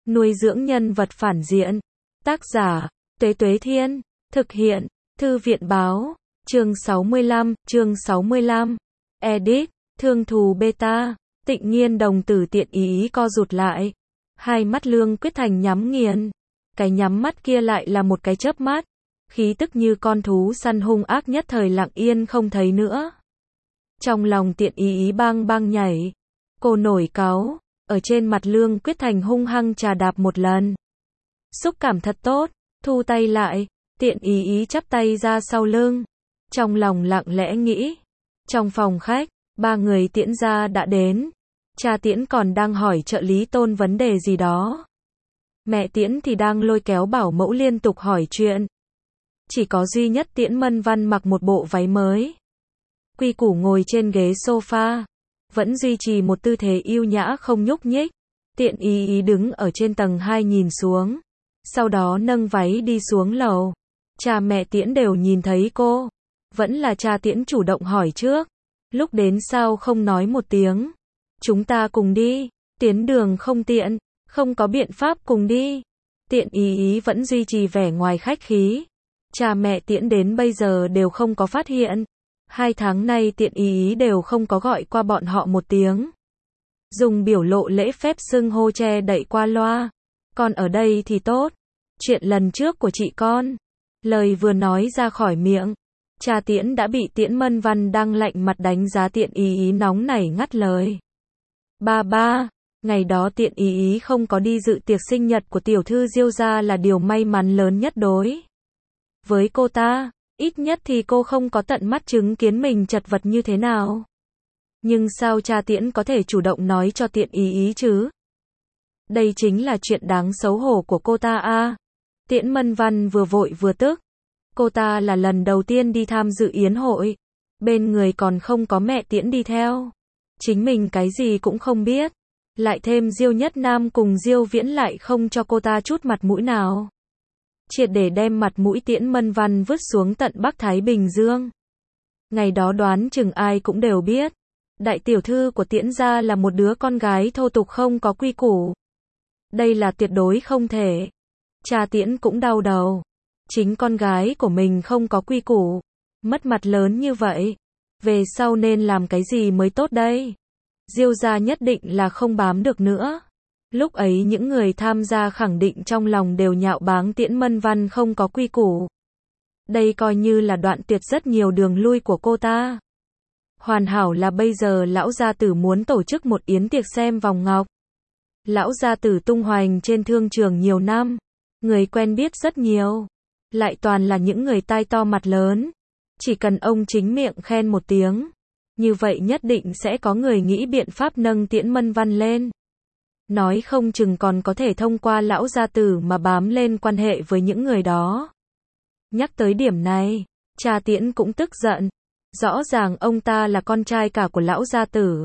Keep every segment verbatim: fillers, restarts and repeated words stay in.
Nuôi dưỡng nhân vật phản diện. Tác giả, Tuế Tuế Thiên. Thực hiện, Thư viện Báo. Chương sáu mươi lăm, chương sáu mươi lăm. Edit, Thương Thù Beta. Tịnh Nhiên đồng tử tiện ý co rụt lại. Hai mắt Lương Quyết Thành nhắm nghiền. Cái nhắm mắt kia lại là một cái chớp mắt. Khí tức như con thú săn hung ác nhất thời lặng yên không thấy nữa. Trong lòng tiện ý ý bang bang nhảy. Cô nổi cáu, ở trên mặt Lương Quyết Thành hung hăng trà đạp một lần. Xúc cảm thật tốt, thu tay lại, tiện ý ý chắp tay ra sau lưng. Trong lòng lặng lẽ nghĩ. Trong phòng khách, ba người Tiễn gia đã đến. Cha Tiễn còn đang hỏi trợ lý Tôn vấn đề gì đó. Mẹ Tiễn thì đang lôi kéo bảo mẫu liên tục hỏi chuyện. Chỉ có duy nhất Tiễn Mân Văn mặc một bộ váy mới. Quy củ ngồi trên ghế sofa. Vẫn duy trì một tư thế yêu nhã không nhúc nhích. Tiện ý ý đứng ở trên tầng hai nhìn xuống. Sau đó nâng váy đi xuống lầu. Cha mẹ Tiễn đều nhìn thấy cô. Vẫn là cha Tiễn chủ động hỏi trước. Lúc đến sao không nói một tiếng. Chúng ta cùng đi. Tiến đường không tiện. Không có biện pháp cùng đi. Tiện ý ý vẫn duy trì vẻ ngoài khách khí. Cha mẹ Tiễn đến bây giờ đều không có phát hiện. Hai tháng nay tiện ý ý đều không có gọi qua bọn họ một tiếng. Dùng biểu lộ lễ phép xưng hô che đậy qua loa. Con ở đây thì tốt. Chuyện lần trước của chị con. Lời vừa nói ra khỏi miệng. Cha Tiễn đã bị Tiễn Mân Văn đang lạnh mặt đánh giá tiện ý ý nóng nảy ngắt lời. Ba ba, ngày đó tiện ý ý không có đi dự tiệc sinh nhật của tiểu thư Diêu gia là điều may mắn lớn nhất đối với cô ta. Ít nhất thì cô không có tận mắt chứng kiến mình chật vật như thế nào. Nhưng sao cha Tiễn có thể chủ động nói cho tiện ý ý chứ? Đây chính là chuyện đáng xấu hổ của cô ta a. À, Tiễn Mân Văn vừa vội vừa tức. Cô ta là lần đầu tiên đi tham dự yến hội. Bên người còn không có mẹ Tiễn đi theo. Chính mình cái gì cũng không biết. Lại thêm Diêu Nhất Nam cùng Diêu Viễn lại không cho cô ta chút mặt mũi nào. Triệt để đem mặt mũi Tiễn Mân Văn vứt xuống tận Bắc Thái Bình Dương. Ngày đó đoán chừng ai cũng đều biết. Đại tiểu thư của Tiễn gia là một đứa con gái thô tục không có quy củ. Đây là tuyệt đối không thể. Cha Tiễn cũng đau đầu. Chính con gái của mình không có quy củ. Mất mặt lớn như vậy. Về sau nên làm cái gì mới tốt đây? Diêu gia nhất định là không bám được nữa. Lúc ấy những người tham gia khẳng định trong lòng đều nhạo báng Tiễn Mân Văn không có quy củ. Đây coi như là đoạn tuyệt rất nhiều đường lui của cô ta. Hoàn hảo là bây giờ lão gia tử muốn tổ chức một yến tiệc xem vòng ngọc. Lão gia tử tung hoành trên thương trường nhiều năm. Người quen biết rất nhiều. Lại toàn là những người tai to mặt lớn. Chỉ cần ông chính miệng khen một tiếng. Như vậy nhất định sẽ có người nghĩ biện pháp nâng Tiễn Mân Văn lên. Nói không chừng còn có thể thông qua lão gia tử mà bám lên quan hệ với những người đó. Nhắc tới điểm này, cha Tiễn cũng tức giận. Rõ ràng ông ta là con trai cả của lão gia tử.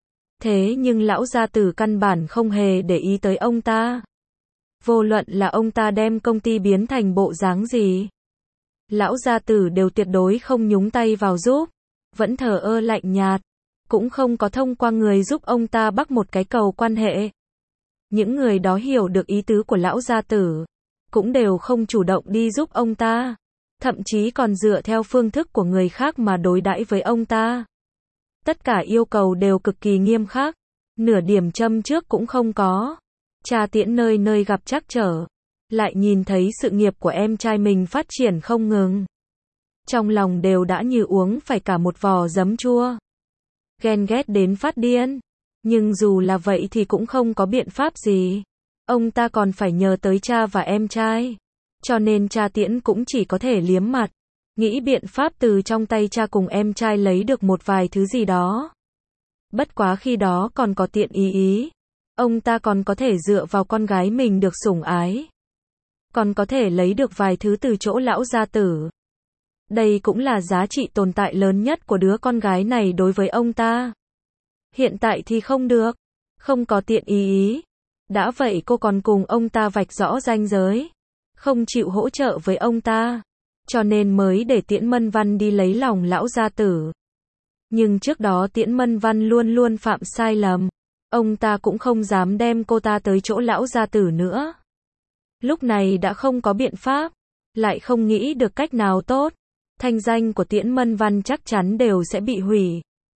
Thế nhưng lão gia tử căn bản không hề để ý tới ông ta. Vô luận là ông ta đem công ty biến thành bộ dáng gì. Lão gia tử đều tuyệt đối không nhúng tay vào giúp. Vẫn thờ ơ lạnh nhạt. Cũng không có thông qua người giúp ông ta bắc một cái cầu quan hệ. Những người đó hiểu được ý tứ của lão gia tử. Cũng đều không chủ động đi giúp ông ta. Thậm chí còn dựa theo phương thức của người khác mà đối đãi với ông ta. Tất cả yêu cầu đều cực kỳ nghiêm khắc. Nửa điểm châm trước cũng không có. Cha Tiễn nơi nơi gặp trắc trở. Lại nhìn thấy sự nghiệp của em trai mình phát triển không ngừng. Trong lòng đều đã như uống phải cả một vò giấm chua. Ghen ghét đến phát điên. Nhưng dù là vậy thì cũng không có biện pháp gì. Ông ta còn phải nhờ tới cha và em trai. Cho nên cha Tiễn cũng chỉ có thể liếm mặt. Nghĩ biện pháp từ trong tay cha cùng em trai lấy được một vài thứ gì đó. Bất quá khi đó còn có tiện ý ý. Ông ta còn có thể dựa vào con gái mình được sủng ái. Còn có thể lấy được vài thứ từ chỗ lão gia tử. Đây cũng là giá trị tồn tại lớn nhất của đứa con gái này đối với ông ta. Hiện tại thì không được. Không có tiện ý ý. Đã vậy cô còn cùng ông ta vạch rõ ranh giới. Không chịu hỗ trợ với ông ta. Cho nên mới để Tiễn Mân Văn đi lấy lòng lão gia tử. Nhưng trước đó Tiễn Mân Văn luôn luôn phạm sai lầm. Ông ta cũng không dám đem cô ta tới chỗ lão gia tử nữa. Lúc này đã không có biện pháp, lại không nghĩ được cách nào tốt. Thanh danh của Tiễn Mân Văn chắc chắn đều sẽ bị hủy.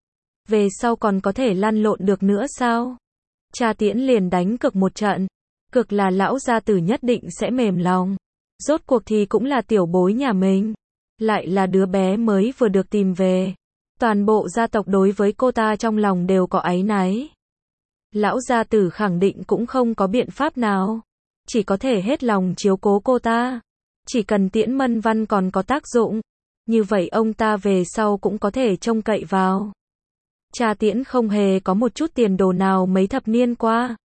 Về sau còn có thể lăn lộn được nữa sao? Cha Tiễn liền đánh cược một trận. Cược là lão gia tử nhất định sẽ mềm lòng. Rốt cuộc thì cũng là tiểu bối nhà mình. Lại là đứa bé mới vừa được tìm về. Toàn bộ gia tộc đối với cô ta trong lòng đều có áy náy. Lão gia tử khẳng định cũng không có biện pháp nào. Chỉ có thể hết lòng chiếu cố cô ta. Chỉ cần Tiễn Mân Văn còn có tác dụng. Như vậy ông ta về sau cũng có thể trông cậy vào. Cha Tiễn không hề có một chút tiền đồ nào mấy thập niên qua.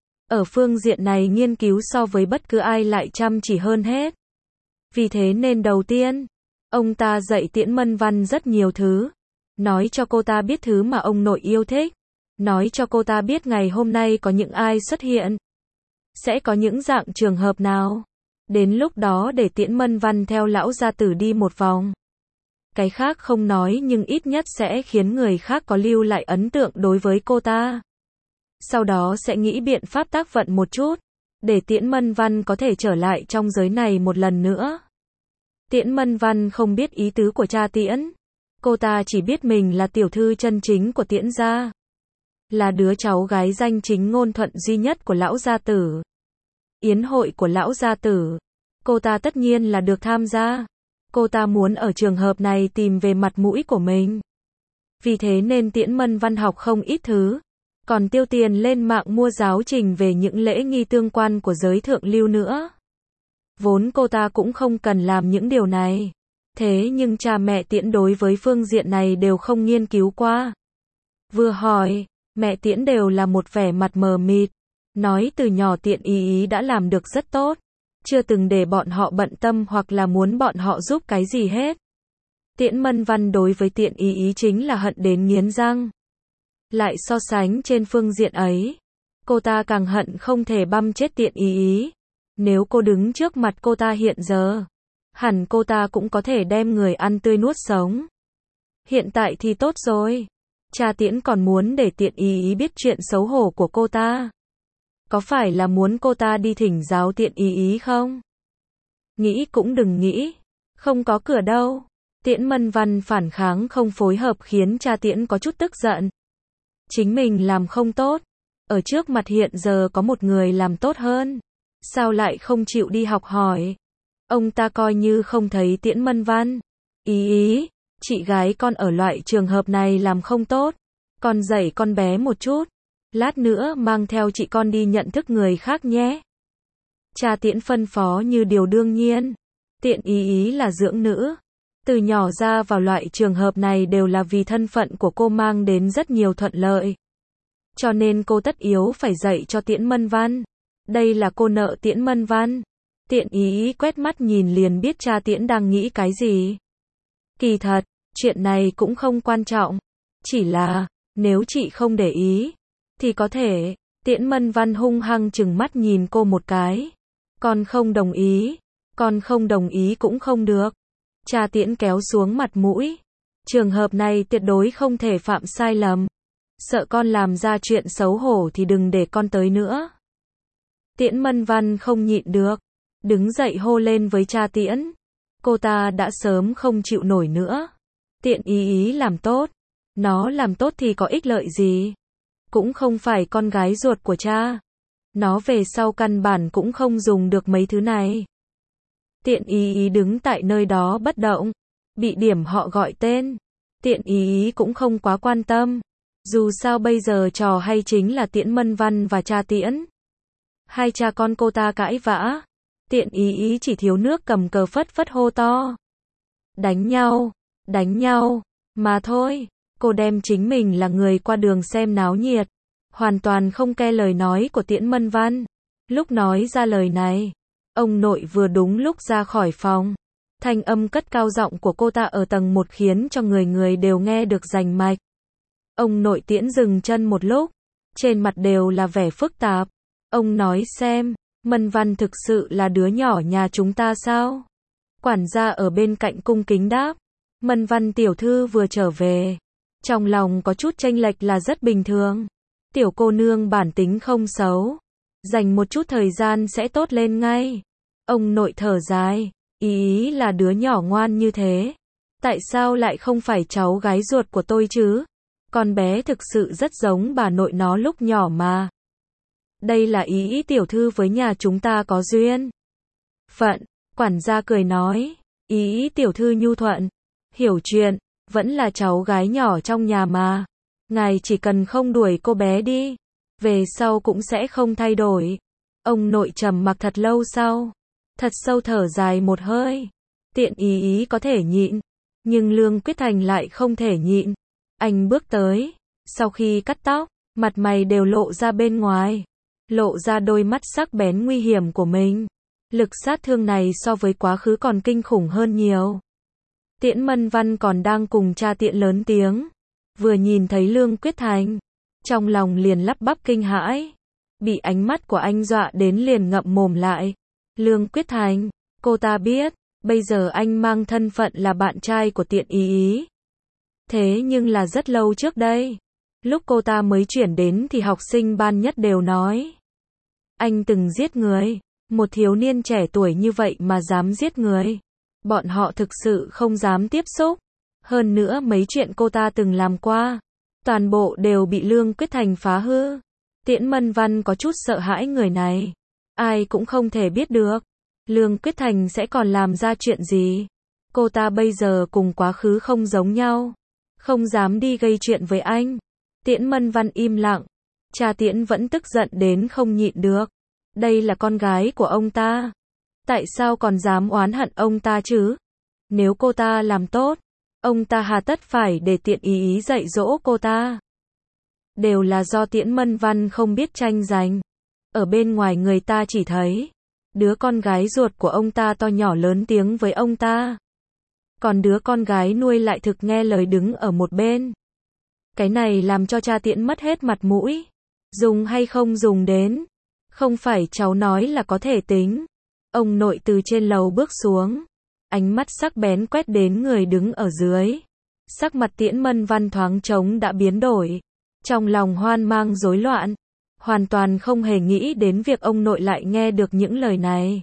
Ở phương diện này nghiên cứu so với bất cứ ai lại chăm chỉ hơn hết. Vì thế nên đầu tiên, ông ta dạy Tiễn Mân Văn rất nhiều thứ. Nói cho cô ta biết thứ mà ông nội yêu thích. Nói cho cô ta biết ngày hôm nay có những ai xuất hiện. Sẽ có những dạng trường hợp nào. Đến lúc đó để Tiễn Mân Văn theo lão gia tử đi một vòng. Cái khác không nói nhưng ít nhất sẽ khiến người khác có lưu lại ấn tượng đối với cô ta. Sau đó sẽ nghĩ biện pháp tác vận một chút. Để Tiễn Mân Văn có thể trở lại trong giới này một lần nữa. Tiễn Mân Văn không biết ý tứ của cha Tiễn. Cô ta chỉ biết mình là tiểu thư chân chính của Tiễn gia. Là đứa cháu gái danh chính ngôn thuận duy nhất của lão gia tử. Yến hội của lão gia tử. Cô ta tất nhiên là được tham gia. Cô ta muốn ở trường hợp này tìm về mặt mũi của mình. Vì thế nên Tiễn Mân Văn học không ít thứ. Còn tiêu tiền lên mạng mua giáo trình về những lễ nghi tương quan của giới thượng lưu nữa. Vốn cô ta cũng không cần làm những điều này. Thế nhưng cha mẹ Tiễn đối với phương diện này đều không nghiên cứu qua. Vừa hỏi, mẹ Tiễn đều là một vẻ mặt mờ mịt. Nói từ nhỏ Tiện Ý Ý đã làm được rất tốt. Chưa từng để bọn họ bận tâm hoặc là muốn bọn họ giúp cái gì hết. Tiễn Mân Văn đối với Tiện Ý Ý chính là hận đến nghiến răng. Lại so sánh trên phương diện ấy, cô ta càng hận không thể băm chết Tiện Ý Ý. Nếu cô đứng trước mặt cô ta hiện giờ, hẳn cô ta cũng có thể đem người ăn tươi nuốt sống. Hiện tại thì tốt rồi. Cha Tiễn còn muốn để Tiện Ý Ý biết chuyện xấu hổ của cô ta. Có phải là muốn cô ta đi thỉnh giáo Tiện Ý Ý không? Nghĩ cũng đừng nghĩ. Không có cửa đâu. Tiễn Mân Văn phản kháng không phối hợp khiến cha Tiễn có chút tức giận. Chính mình làm không tốt. Ở trước mặt hiện giờ có một người làm tốt hơn. Sao lại không chịu đi học hỏi? Ông ta coi như không thấy Tiễn Mân Văn. Ý ý, chị gái con ở loại trường hợp này làm không tốt. Con dạy con bé một chút. Lát nữa mang theo chị con đi nhận thức người khác nhé. Cha Tiễn phân phó như điều đương nhiên. Tiện Ý Ý là dưỡng nữ. Từ nhỏ ra vào loại trường hợp này đều là vì thân phận của cô mang đến rất nhiều thuận lợi. Cho nên cô tất yếu phải dạy cho Tiễn Mân Văn. Đây là cô nợ Tiễn Mân Văn. Tiện Ý Ý quét mắt nhìn liền biết cha Tiễn đang nghĩ cái gì. Kỳ thật, chuyện này cũng không quan trọng. Chỉ là, nếu chị không để ý, thì có thể. Tiễn Mân Văn hung hăng chừng mắt nhìn cô một cái. Con không đồng ý. Con không đồng ý cũng không được. Cha Tiễn kéo xuống mặt mũi. Trường hợp này tuyệt đối không thể phạm sai lầm. Sợ con làm ra chuyện xấu hổ thì đừng để con tới nữa. Tiễn Mân Văn không nhịn được. Đứng dậy hô lên với cha Tiễn. Cô ta đã sớm không chịu nổi nữa. Tiện Ý Ý làm tốt. Nó làm tốt thì có ích lợi gì? Cũng không phải con gái ruột của cha. Nó về sau căn bản cũng không dùng được mấy thứ này. Tiện Ý Ý đứng tại nơi đó bất động. Bị điểm họ gọi tên. Tiện Ý Ý cũng không quá quan tâm. Dù sao bây giờ trò hay chính là Tiễn Mân Văn và cha Tiễn. Hai cha con cô ta cãi vã. Tiện Ý Ý chỉ thiếu nước cầm cờ phất phất hô to. Đánh nhau, đánh nhau, mà thôi. Cô đem chính mình là người qua đường xem náo nhiệt. Hoàn toàn không nghe lời nói của Tiễn Mân Văn. Lúc nói ra lời này, ông nội vừa đúng lúc ra khỏi phòng. Thanh âm cất cao giọng của cô ta ở tầng một khiến cho người người đều nghe được rành mạch. Ông nội Tiễn dừng chân một lúc. Trên mặt đều là vẻ phức tạp. Ông nói xem, Mân Văn thực sự là đứa nhỏ nhà chúng ta sao? Quản gia ở bên cạnh cung kính đáp. Mân Văn tiểu thư vừa trở về. Trong lòng có chút chênh lệch là rất bình thường. Tiểu cô nương bản tính không xấu. Dành một chút thời gian sẽ tốt lên ngay. Ông nội thở dài. Ý ý là đứa nhỏ ngoan như thế. Tại sao lại không phải cháu gái ruột của tôi chứ? Con bé thực sự rất giống bà nội nó lúc nhỏ mà. Đây là ý ý tiểu thư với nhà chúng ta có duyên. Phận, quản gia cười nói. Ý ý tiểu thư nhu thuận. Hiểu chuyện, vẫn là cháu gái nhỏ trong nhà mà. Ngài chỉ cần không đuổi cô bé đi. Về sau cũng sẽ không thay đổi. Ông nội trầm mặc thật lâu sau. Thật sâu thở dài một hơi. Tiện ý ý có thể nhịn. Nhưng Lương Quyết Thành lại không thể nhịn. Anh bước tới. Sau khi cắt tóc, mặt mày đều lộ ra bên ngoài. Lộ ra đôi mắt sắc bén nguy hiểm của mình. Lực sát thương này so với quá khứ còn kinh khủng hơn nhiều. Tiễn Mân Văn còn đang cùng cha Tiễn lớn tiếng. Vừa nhìn thấy Lương Quyết Thành. Trong lòng liền lắp bắp kinh hãi. Bị ánh mắt của anh dọa đến liền ngậm mồm lại. Lương Quyết Thành, cô ta biết, bây giờ anh mang thân phận là bạn trai của Tiện Ý Ý. Thế nhưng là rất lâu trước đây. Lúc cô ta mới chuyển đến thì học sinh ban nhất đều nói. Anh từng giết người. Một thiếu niên trẻ tuổi như vậy mà dám giết người. Bọn họ thực sự không dám tiếp xúc. Hơn nữa mấy chuyện cô ta từng làm qua. Toàn bộ đều bị Lương Quyết Thành phá hư. Tiễn Mân Văn có chút sợ hãi người này. Ai cũng không thể biết được. Lương Quyết Thành sẽ còn làm ra chuyện gì. Cô ta bây giờ cùng quá khứ không giống nhau. Không dám đi gây chuyện với anh. Tiễn Mân Văn im lặng. Cha Tiễn vẫn tức giận đến không nhịn được. Đây là con gái của ông ta. Tại sao còn dám oán hận ông ta chứ? Nếu cô ta làm tốt, ông ta hà tất phải để Tiện Ý Ý dạy dỗ cô ta. Đều là do Tiễn Mân Văn không biết tranh giành. Ở bên ngoài người ta chỉ thấy đứa con gái ruột của ông ta to nhỏ lớn tiếng với ông ta. Còn đứa con gái nuôi lại thực nghe lời đứng ở một bên. Cái này làm cho cha Tiễn mất hết mặt mũi. Dùng hay không dùng đến. Không phải cháu nói là có thể tính. Ông nội từ trên lầu bước xuống. Ánh mắt sắc bén quét đến người đứng ở dưới. Sắc mặt Tiễn Mân Văn thoáng trống đã biến đổi. Trong lòng hoang mang rối loạn. Hoàn toàn không hề nghĩ đến việc ông nội lại nghe được những lời này.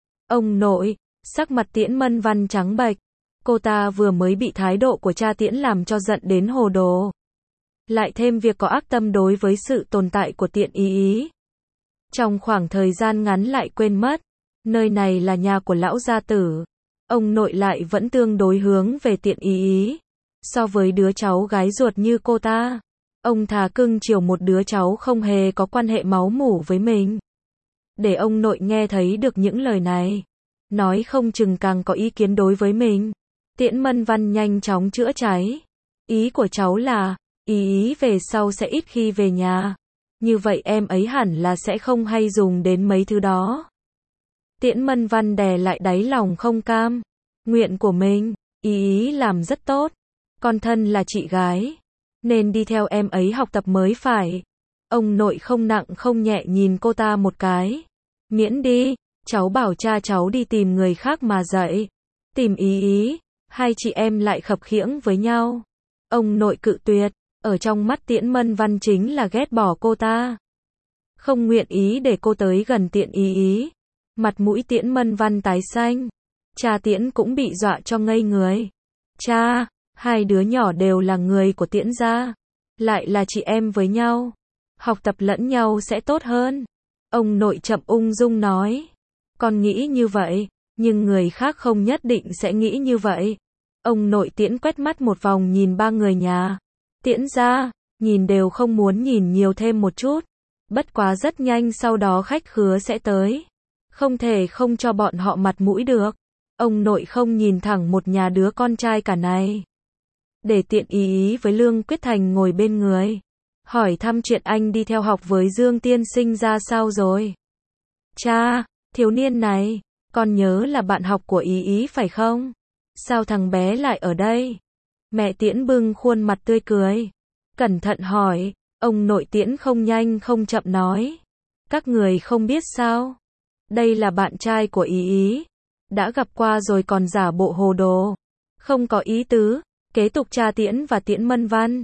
Ông nội, sắc mặt Tiễn Mân Văn trắng bệch. Cô ta vừa mới bị thái độ của cha Tiễn làm cho giận đến hồ đồ. Lại thêm việc có ác tâm đối với sự tồn tại của Tiện Ý Ý. Trong khoảng thời gian ngắn lại quên mất. Nơi này là nhà của lão gia tử. Ông nội lại vẫn tương đối hướng về Tiện Ý Ý. So với đứa cháu gái ruột như cô ta. Ông thà cưng chiều một đứa cháu không hề có quan hệ máu mủ với mình. Để ông nội nghe thấy được những lời này. Nói không chừng càng có ý kiến đối với mình. Tiễn Mân Văn nhanh chóng chữa cháy. Ý của cháu là, ý ý về sau sẽ ít khi về nhà. Như vậy em ấy hẳn là sẽ không hay dùng đến mấy thứ đó. Tiễn Mân Văn đè lại đáy lòng không cam. Nguyện của mình, ý ý làm rất tốt. Con thân là chị gái. Nên đi theo em ấy học tập mới phải. Ông nội không nặng không nhẹ nhìn cô ta một cái. Miễn đi, cháu bảo cha cháu đi tìm người khác mà dạy. Tìm ý ý, hai chị em lại khập khiễng với nhau. Ông nội cự tuyệt, ở trong mắt Tiễn Mân Văn chính là ghét bỏ cô ta. Không nguyện ý để cô tới gần Tiện Ý Ý. Mặt mũi Tiễn Mân Văn tái xanh. Cha Tiễn cũng bị dọa cho ngây người. Cha, hai đứa nhỏ đều là người của Tiễn gia. Lại là chị em với nhau. Học tập lẫn nhau sẽ tốt hơn. Ông nội chậm ung dung nói. Con nghĩ như vậy, nhưng người khác không nhất định sẽ nghĩ như vậy. Ông nội Tiễn quét mắt một vòng nhìn ba người nhà. Tiễn gia, nhìn đều không muốn nhìn nhiều thêm một chút. Bất quá rất nhanh sau đó khách khứa sẽ tới. Không thể không cho bọn họ mặt mũi được. Ông nội không nhìn thẳng một nhà đứa con trai cả này. Để Tiện Ý Ý với Lương Quyết Thành ngồi bên người. Hỏi thăm chuyện anh đi theo học với Dương tiên sinh ra sao rồi. Cha, thiếu niên này, con nhớ là bạn học của Ý Ý phải không? Sao thằng bé lại ở đây? Mẹ Tiễn bưng khuôn mặt tươi cười. Cẩn thận hỏi, ông nội Tiễn không nhanh không chậm nói. Các người không biết sao? Đây là bạn trai của Ý Ý. Đã gặp qua rồi còn giả bộ hồ đồ. Không có ý tứ. Kế tục cha Tiễn và Tiễn Mân Văn.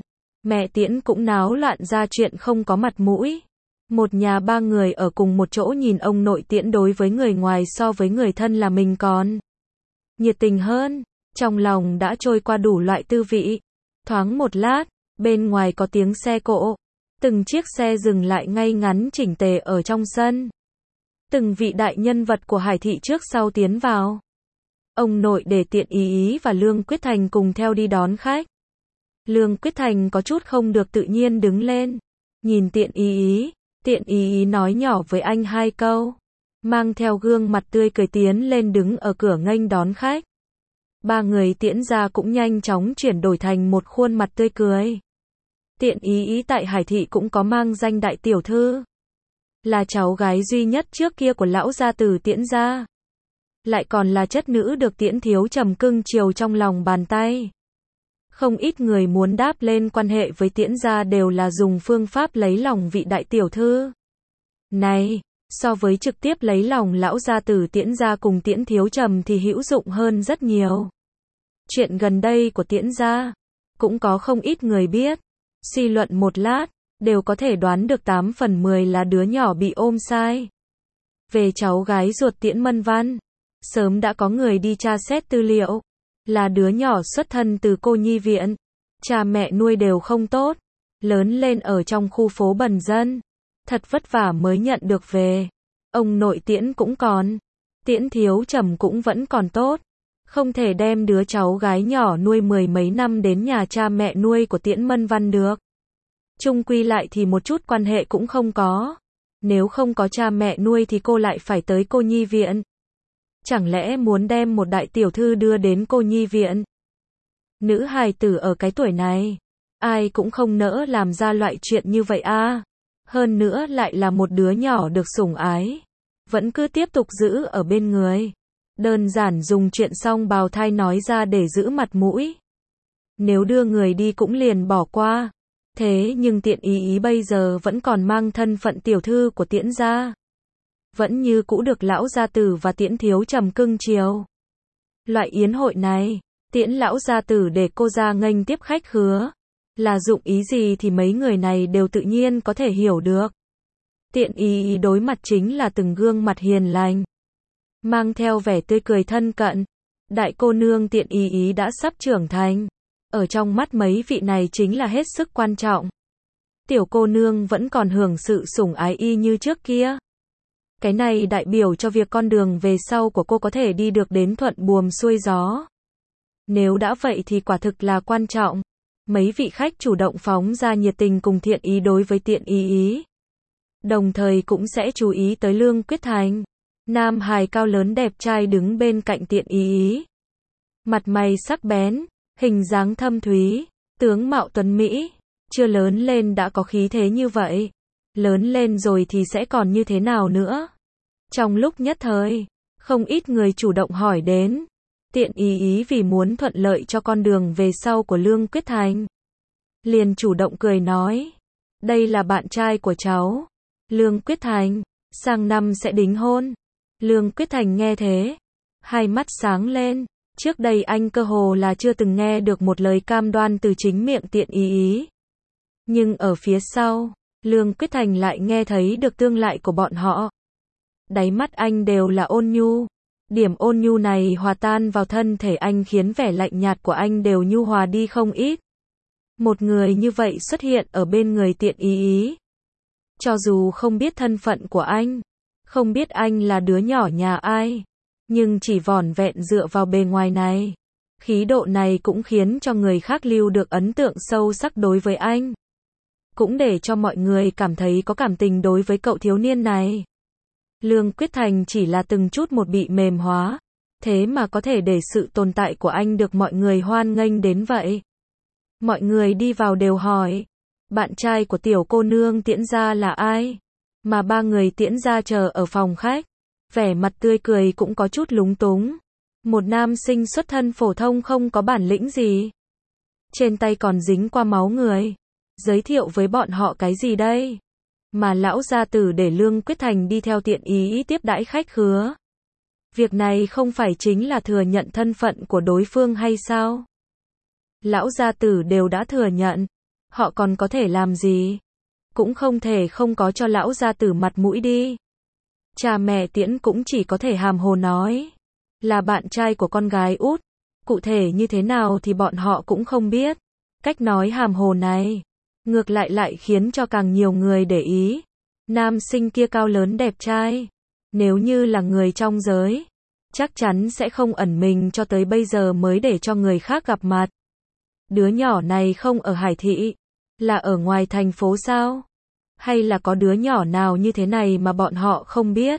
Mẹ Tiễn cũng náo loạn ra chuyện không có mặt mũi. Một nhà ba người ở cùng một chỗ nhìn ông nội Tiễn đối với người ngoài so với người thân là mình còn nhiệt tình hơn, trong lòng đã trôi qua đủ loại tư vị. Thoáng một lát, bên ngoài có tiếng xe cộ, từng chiếc xe dừng lại ngay ngắn chỉnh tề ở trong sân. Từng vị đại nhân vật của Hải thị trước sau tiến vào. Ông nội để Tiện Ý Ý và Lương Quyết Thành cùng theo đi đón khách. Lương Quyết Thành có chút không được tự nhiên đứng lên, nhìn Tiện Ý Ý, Tiện Ý Ý nói nhỏ với anh hai câu, mang theo gương mặt tươi cười tiến lên đứng ở cửa nghênh đón khách. Ba người Tiễn gia cũng nhanh chóng chuyển đổi thành một khuôn mặt tươi cười. Tiện Ý Ý tại Hải thị cũng có mang danh đại tiểu thư, là cháu gái duy nhất trước kia của lão gia tử Tiễn gia, lại còn là chất nữ được Tiễn thiếu trầm cưng chiều trong lòng bàn tay. Không ít người muốn đáp lên quan hệ với Tiễn gia đều là dùng phương pháp lấy lòng vị đại tiểu thư này, so với trực tiếp lấy lòng lão gia tử Tiễn gia cùng Tiễn thiếu trầm thì hữu dụng hơn rất nhiều. Chuyện gần đây của Tiễn gia cũng có không ít người biết, suy luận một lát, đều có thể đoán được tám phần mười là đứa nhỏ bị ôm sai. Về cháu gái ruột Tiễn Mân Văn, sớm đã có người đi tra xét tư liệu, là đứa nhỏ xuất thân từ cô nhi viện, cha mẹ nuôi đều không tốt, lớn lên ở trong khu phố bần dân, thật vất vả mới nhận được về. Ông nội Tiễn cũng còn, Tiễn thiếu trầm cũng vẫn còn tốt, không thể đem đứa cháu gái nhỏ nuôi mười mấy năm đến nhà cha mẹ nuôi của Tiễn Mân Văn được. Chung quy lại thì một chút quan hệ cũng không có, nếu không có cha mẹ nuôi thì cô lại phải tới cô nhi viện. Chẳng lẽ muốn đem một đại tiểu thư đưa đến cô nhi viện? Nữ hài tử ở cái tuổi này, ai cũng không nỡ làm ra loại chuyện như vậy a. Hơn nữa lại là một đứa nhỏ được sủng ái, vẫn cứ tiếp tục giữ ở bên người. Đơn giản dùng chuyện xong bào thai nói ra để giữ mặt mũi. Nếu đưa người đi cũng liền bỏ qua. Thế nhưng Tiện Ý Ý bây giờ vẫn còn mang thân phận tiểu thư của Tiễn gia, vẫn như cũ được lão gia tử và Tiễn thiếu trầm cưng chiều. Loại yến hội này, Tiễn lão gia tử để cô ra nghênh tiếp khách khứa, là dụng ý gì thì mấy người này đều tự nhiên có thể hiểu được. Tiện Ý Ý đối mặt chính là từng gương mặt hiền lành, mang theo vẻ tươi cười thân cận. Đại cô nương Tiện Ý Ý đã sắp trưởng thành, ở trong mắt mấy vị này chính là hết sức quan trọng. Tiểu cô nương vẫn còn hưởng sự sủng ái y như trước kia. Cái này đại biểu cho việc con đường về sau của cô có thể đi được đến thuận buồm xuôi gió. Nếu đã vậy thì quả thực là quan trọng. Mấy vị khách chủ động phóng ra nhiệt tình cùng thiện ý đối với Tiện Ý Ý. Đồng thời cũng sẽ chú ý tới Lương Quyết Thành, nam hài cao lớn đẹp trai đứng bên cạnh Tiện Ý Ý. Mặt mày sắc bén, hình dáng thâm thúy, tướng mạo tuấn mỹ, chưa lớn lên đã có khí thế như vậy. Lớn lên rồi thì sẽ còn như thế nào nữa? Trong lúc nhất thời, không ít người chủ động hỏi đến. Tiện Ý Ý vì muốn thuận lợi cho con đường về sau của Lương Quyết Thành, liền chủ động cười nói, đây là bạn trai của cháu, Lương Quyết Thành, sang năm sẽ đính hôn. Lương Quyết Thành nghe thế, hai mắt sáng lên, trước đây anh cơ hồ là chưa từng nghe được một lời cam đoan từ chính miệng Tiện Ý Ý. Nhưng ở phía sau, Lương Quyết Thành lại nghe thấy được tương lai của bọn họ. Đáy mắt anh đều là ôn nhu. Điểm ôn nhu này hòa tan vào thân thể anh khiến vẻ lạnh nhạt của anh đều nhu hòa đi không ít. Một người như vậy xuất hiện ở bên người Tiện Ý Ý. Cho dù không biết thân phận của anh, không biết anh là đứa nhỏ nhà ai, nhưng chỉ vỏn vẹn dựa vào bề ngoài này, khí độ này cũng khiến cho người khác lưu được ấn tượng sâu sắc đối với anh. Cũng để cho mọi người cảm thấy có cảm tình đối với cậu thiếu niên này. Lương Quyết Thành chỉ là từng chút một bị mềm hóa, thế mà có thể để sự tồn tại của anh được mọi người hoan nghênh đến vậy. Mọi người đi vào đều hỏi, bạn trai của tiểu cô nương Tiễn gia là ai? Mà ba người Tiễn gia chờ ở phòng khách, vẻ mặt tươi cười cũng có chút lúng túng. Một nam sinh xuất thân phổ thông không có bản lĩnh gì, trên tay còn dính qua máu người, giới thiệu với bọn họ cái gì đây? Mà lão gia tử để Lương Quyết Thành đi theo Tiện Ý tiếp đãi khách khứa. Việc này không phải chính là thừa nhận thân phận của đối phương hay sao? Lão gia tử đều đã thừa nhận, Họ còn có thể làm gì? Cũng không thể không có cho lão gia tử mặt mũi đi. Cha mẹ Tiễn cũng chỉ có thể hàm hồ nói. Là bạn trai của con gái út. Cụ thể như thế nào thì bọn họ cũng không biết. Cách nói hàm hồ này, ngược lại lại khiến cho càng nhiều người để ý. Nam sinh kia cao lớn đẹp trai. Nếu như là người trong giới, chắc chắn sẽ không ẩn mình cho tới bây giờ mới để cho người khác gặp mặt. Đứa nhỏ này không ở Hải Thị, là ở ngoài thành phố sao? Hay là có đứa nhỏ nào như thế này mà bọn họ không biết?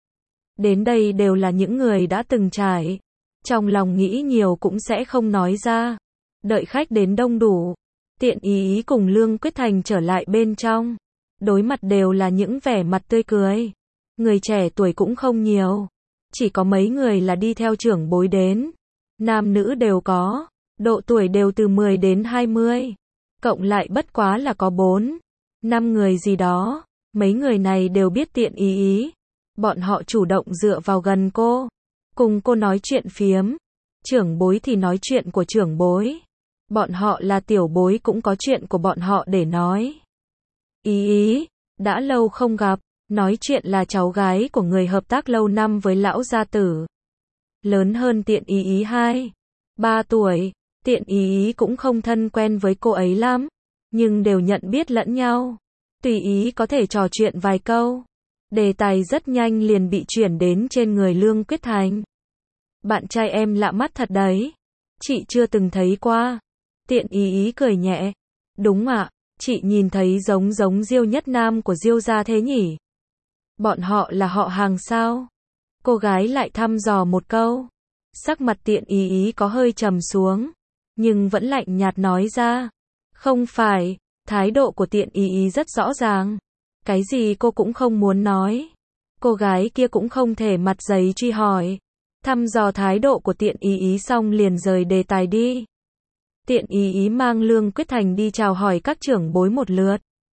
Đến đây đều là những người đã từng trải. Trong lòng nghĩ nhiều cũng sẽ không nói ra. Đợi khách đến đông đủ, Tiện Ý Ý cùng Lương Quyết Thành trở lại bên trong. Đối mặt đều là những vẻ mặt tươi cười. Người trẻ tuổi cũng không nhiều. Chỉ có mấy người là đi theo trưởng bối đến. Nam nữ đều có. Độ tuổi đều từ mười đến hai mươi. Cộng lại bất quá là có bốn, năm người gì đó. Mấy người này đều biết Tiện Ý Ý. Bọn họ chủ động dựa vào gần cô. Cùng cô nói chuyện phiếm. Trưởng bối thì nói chuyện của trưởng bối. Bọn họ là tiểu bối cũng có chuyện của bọn họ để nói. Ý Ý, đã lâu không gặp. Nói chuyện là cháu gái của người hợp tác lâu năm với lão gia tử. Lớn hơn Tiện Ý Ý hai, ba tuổi. Tiện Ý Ý cũng không thân quen với cô ấy lắm. Nhưng đều nhận biết lẫn nhau. Tùy ý có thể trò chuyện vài câu. Đề tài rất nhanh liền bị chuyển đến trên người Lương Quyết Thành. Bạn trai em lạ mắt thật đấy. Chị chưa từng thấy qua. Tiện Ý Ý cười nhẹ. Đúng ạ, chị nhìn thấy giống giống Diêu Nhất Nam của Diêu gia thế nhỉ? Bọn họ là họ hàng sao? Cô gái lại thăm dò một câu. Sắc mặt Tiện Ý Ý có hơi trầm xuống. Nhưng vẫn lạnh nhạt nói ra. Không phải, thái độ của Tiện Ý Ý rất rõ ràng. Cái gì cô cũng không muốn nói. Cô gái kia cũng không thể mặt dày truy hỏi. Thăm dò thái độ của Tiện Ý Ý xong liền rời đề tài đi. Tiện Ý Ý mang Lương Quyết Thành đi chào hỏi các trưởng bối một lượt.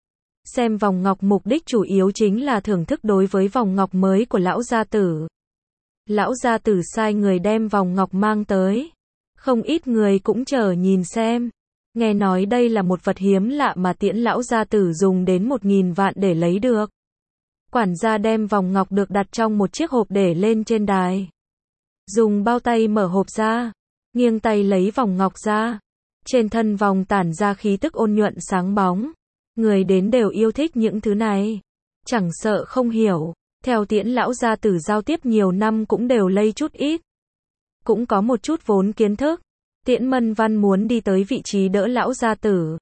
Xem vòng ngọc mục đích chủ yếu chính là thưởng thức đối với vòng ngọc mới của lão gia tử. Lão gia tử sai người đem vòng ngọc mang tới. Không ít người cũng chờ nhìn xem. Nghe nói đây là một vật hiếm lạ mà Tiễn lão gia tử dùng đến một nghìn vạn để lấy được. Quản gia đem vòng ngọc được đặt trong một chiếc hộp để lên trên đài. Dùng bao tay mở hộp ra. Nghiêng tay lấy vòng ngọc ra. Trên thân vòng tản ra khí tức ôn nhuận sáng bóng. Người đến đều yêu thích những thứ này. Chẳng sợ không hiểu. Theo Tiễn lão gia tử giao tiếp nhiều năm cũng đều lây chút ít. Cũng có một chút vốn kiến thức. Tiễn Mân Văn muốn đi tới vị trí đỡ lão gia tử.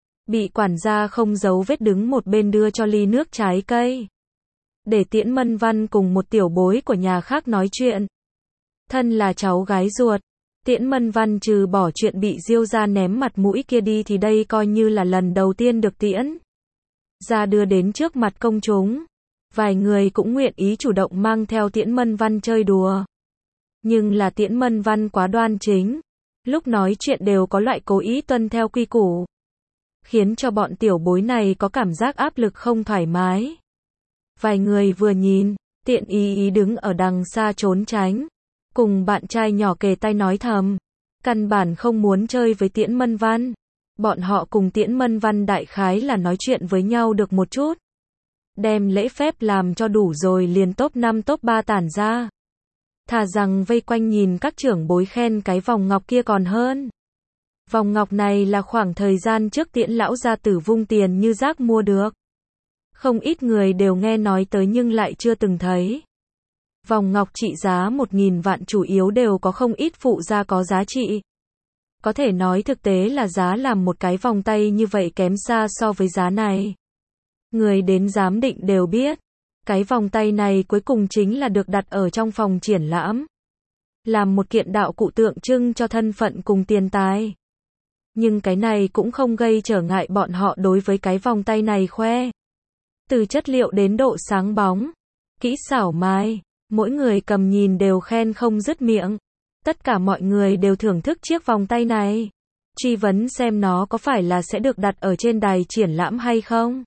Bị quản gia không giấu vết đứng một bên đưa cho ly nước trái cây. Để Tiễn Mân Văn cùng một tiểu bối của nhà khác nói chuyện. Thân là cháu gái ruột. Tiễn Mân Văn trừ bỏ chuyện bị Diêu gia ném mặt mũi kia đi thì đây coi như là lần đầu tiên được Tiễn gia đưa đến trước mặt công chúng. Vài người cũng nguyện ý chủ động mang theo Tiễn Mân Văn chơi đùa. Nhưng là Tiễn Mân Văn quá đoan chính. Lúc nói chuyện đều có loại cố ý tuân theo quy củ. Khiến cho bọn tiểu bối này có cảm giác áp lực không thoải mái. Vài người vừa nhìn, Tiện Ý Ý đứng ở đằng xa trốn tránh. Cùng bạn trai nhỏ kề tay nói thầm. Căn bản không muốn chơi với Tiễn Mân Văn. Bọn họ cùng Tiễn Mân Văn đại khái là nói chuyện với nhau được một chút. Đem lễ phép làm cho đủ rồi liền top năm top ba tản ra. Thà rằng vây quanh nhìn các trưởng bối khen cái vòng ngọc kia còn hơn. Vòng ngọc này là khoảng thời gian trước Tiễn lão gia tử vung tiền như rác mua được. Không ít người đều nghe nói tới nhưng lại chưa từng thấy. Vòng ngọc trị giá một nghìn vạn chủ yếu đều có không ít phụ gia có giá trị. Có thể nói thực tế là giá làm một cái vòng tay như vậy kém xa so với giá này. Người đến giám định đều biết. Cái vòng tay này cuối cùng chính là được đặt ở trong phòng triển lãm. Làm một kiện đạo cụ tượng trưng cho thân phận cùng tiền tài. Nhưng cái này cũng không gây trở ngại bọn họ đối với cái vòng tay này khoe. Từ chất liệu đến độ sáng bóng, kỹ xảo mai, mỗi người cầm nhìn đều khen không dứt miệng. Tất cả mọi người đều thưởng thức chiếc vòng tay này. Truy vấn xem nó có phải là sẽ được đặt ở trên đài triển lãm hay không.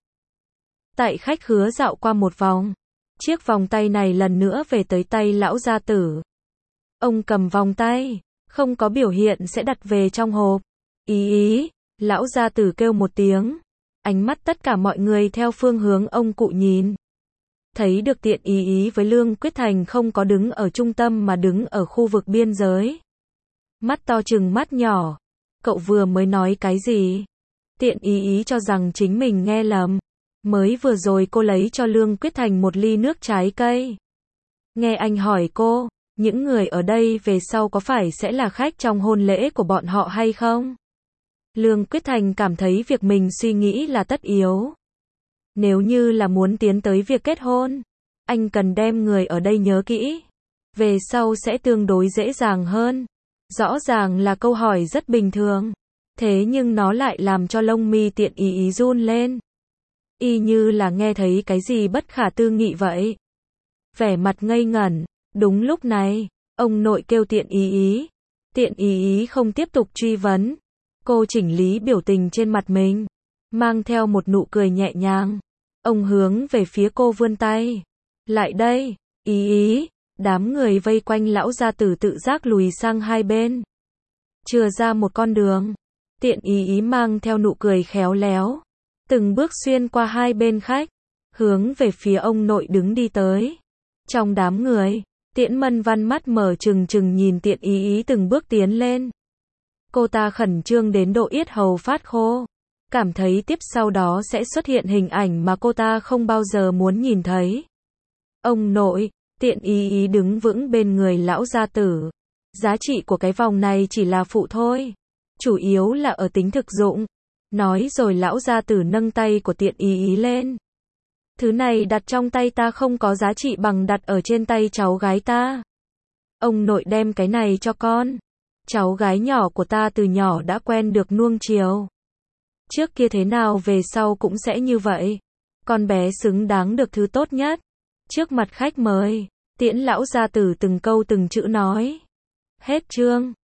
Tại khách khứa dạo qua một vòng. Chiếc vòng tay này lần nữa về tới tay lão gia tử. Ông cầm vòng tay, không có biểu hiện sẽ đặt về trong hộp. Ý ý, Lão gia tử kêu một tiếng. Ánh mắt tất cả mọi người theo phương hướng ông cụ nhìn. Thấy được Tiện Ý Ý với Lương Quyết Thành không có đứng ở trung tâm mà đứng ở khu vực biên giới. Mắt to trừng mắt nhỏ. Cậu vừa mới nói cái gì? Tiện Ý Ý cho rằng chính mình nghe lầm. Mới vừa rồi cô lấy cho Lương Quyết Thành một ly nước trái cây. Nghe anh hỏi cô, những người ở đây về sau có phải sẽ là khách trong hôn lễ của bọn họ hay không? Lương Quyết Thành cảm thấy việc mình suy nghĩ là tất yếu. Nếu như là muốn tiến tới việc kết hôn, anh cần đem người ở đây nhớ kỹ. Về sau sẽ tương đối dễ dàng hơn. Rõ ràng là câu hỏi rất bình thường. Thế nhưng nó lại làm cho lông mi Tiện Ý Ý run lên. Y như là nghe thấy cái gì bất khả tư nghị vậy. Vẻ mặt ngây ngẩn. Đúng lúc này, ông nội kêu Tiện Ý Ý. Tiện Ý Ý không tiếp tục truy vấn. Cô chỉnh lý biểu tình trên mặt mình, mang theo một nụ cười nhẹ nhàng. Ông hướng về phía cô vươn tay. Lại đây, Ý Ý. Đám người vây quanh lão gia tử tự giác lùi sang hai bên. Chừa ra một con đường. Tiện Ý Ý mang theo nụ cười khéo léo. Từng bước xuyên qua hai bên khách. Hướng về phía ông nội đứng đi tới. Trong đám người, Tiễn Mân Văn mắt mở trừng trừng nhìn Tiện Ý Ý từng bước tiến lên. Cô ta khẩn trương đến độ yết hầu phát khô. Cảm thấy tiếp sau đó sẽ xuất hiện hình ảnh mà cô ta không bao giờ muốn nhìn thấy. Ông nội, Tiện Ý Ý đứng vững bên người lão gia tử. Giá trị của cái vòng này chỉ là phụ thôi. Chủ yếu là ở tính thực dụng. Nói rồi lão gia tử nâng tay của Tiện Ý Ý lên. Thứ này đặt trong tay ta không có giá trị bằng đặt ở trên tay cháu gái ta. Ông nội đem cái này cho con. Cháu gái nhỏ của ta từ nhỏ đã quen được nuông chiều. Trước kia thế nào về sau cũng sẽ như vậy. Con bé xứng đáng được thứ tốt nhất. Trước mặt khách mời, Tiễn lão gia tử từng câu từng chữ nói. Hết chương.